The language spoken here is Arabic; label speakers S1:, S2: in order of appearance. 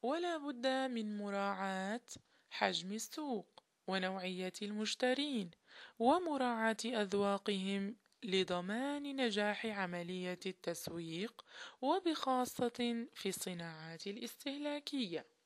S1: ولا بد من مراعاة حجم السوق ونوعية المشترين ومراعاة أذواقهم لضمان نجاح عملية التسويق، وبخاصة في الصناعات الاستهلاكية.